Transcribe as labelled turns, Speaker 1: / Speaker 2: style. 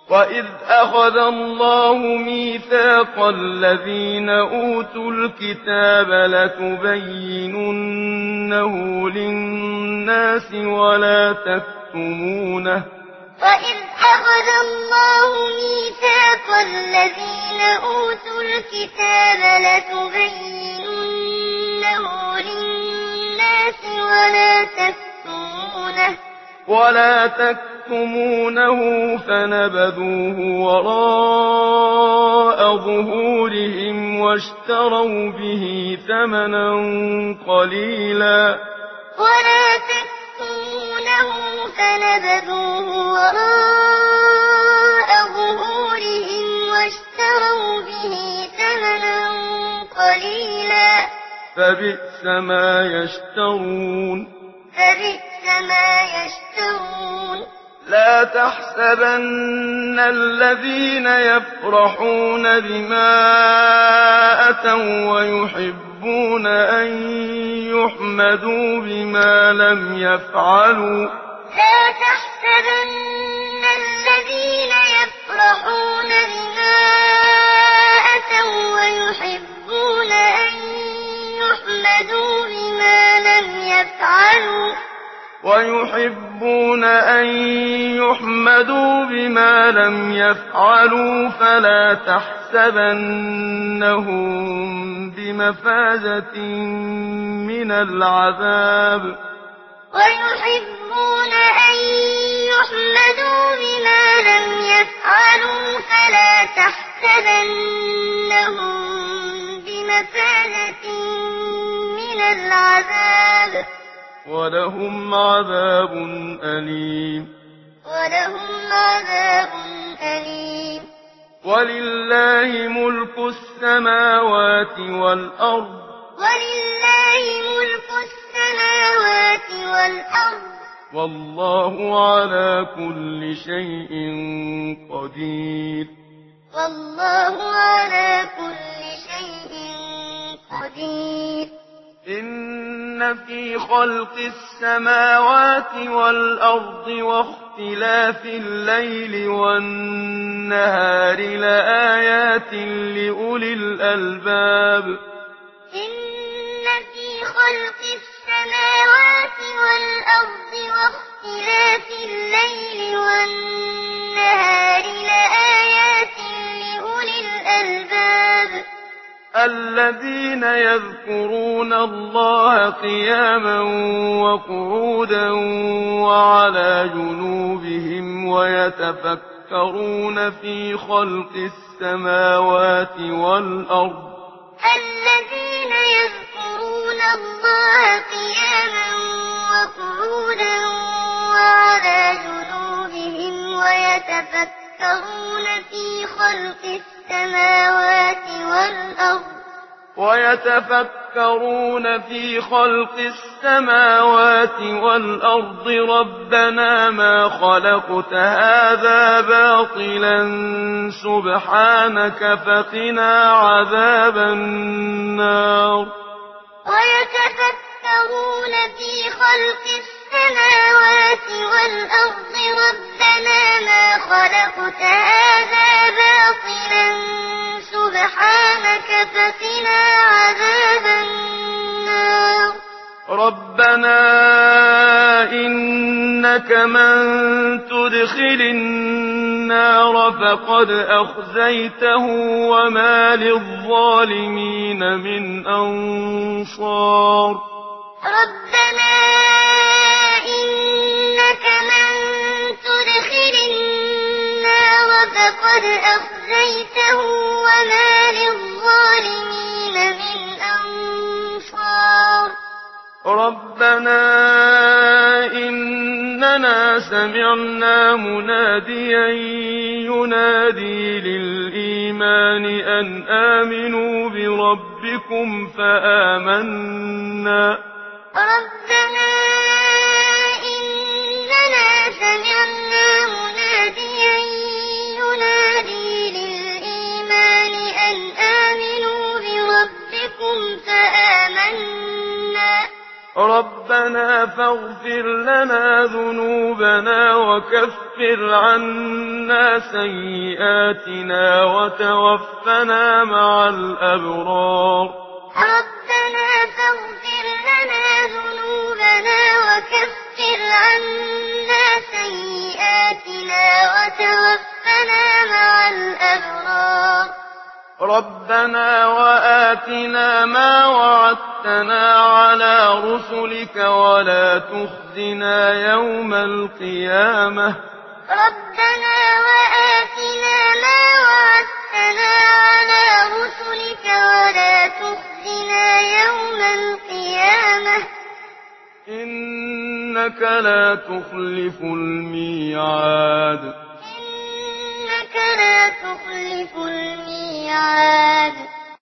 Speaker 1: وَإِذْ أَخَذَ اللَّهُ مِيثَاقَ الَّذِينَ أُوتُوا الْكِتَابَ لَتُبَيِّنُنَّهُ لِلنَّاسِ وَلَا تَكْتُمُونَهُ
Speaker 2: وَإِذْ أَخَذَ اللَّهُ مِيثَاقَ الَّذِينَ أُوتُوا الْكِتَابَ لَتُبَيِّنُنَّهُ لِلنَّاسِ وَلَا تَكْتُمُونَهُ فَنَبَذُوهُ وَرَاءَ ظُهُورِهِمْ وَاشْتَرَوْا بِهِ ثَمَنًا قَلِيلًا فَنَبَذُوهُ وَرَاءَ ظُهُورِهِمْ وَاشْتَرَوْا بِهِ ثَمَنًا قَلِيلًا
Speaker 1: فَبِئْسَ مَا يَشْتَرُونَ لا تحسبن الذين يفرحون بما أتوا ويحبون أن يحمدوا بما لم يفعلوا فلا تحسبنهم بمفازة من العذاب ولهم عذاب أليم ولله ملك السماوات والأرض والله على كل شيء قدير إن في خلق السماوات والأرض واختلاف الليل والنهار لآيات لأولي الألباب الذين يذكرون الله قياما وقعودا وعلى جنوبهم ويتفكرون في خلق السماوات والأرض ربنا ما خلقت هذا باطلا سبحانك فقنا عذاب النار ربنا إنك من تدخل النار فقد أخزيته وما للظالمين من أنصار ربنا إننا سمعنا مناديا ينادي للإيمان أن آمنوا بربكم فآمنا ربنا فاغفر لنا ذنوبنا وكفر وكفر عنا سيئاتنا وتوفنا مع الأبرار
Speaker 2: ربنا فاغفر لنا ذنوبنا وكفر عنا سيئاتنا وتوفنا مع الأبرار
Speaker 1: ربنا وآتنا ما وعدتنا على رسلك ولا تخزنا يوم القيامة
Speaker 2: ربنا وآتنا ما وعدتنا على رسلك ولا تخزنا يوم القيامة
Speaker 1: إنك لا تخلف الميعاد
Speaker 2: إنك لا تخلف الميعاد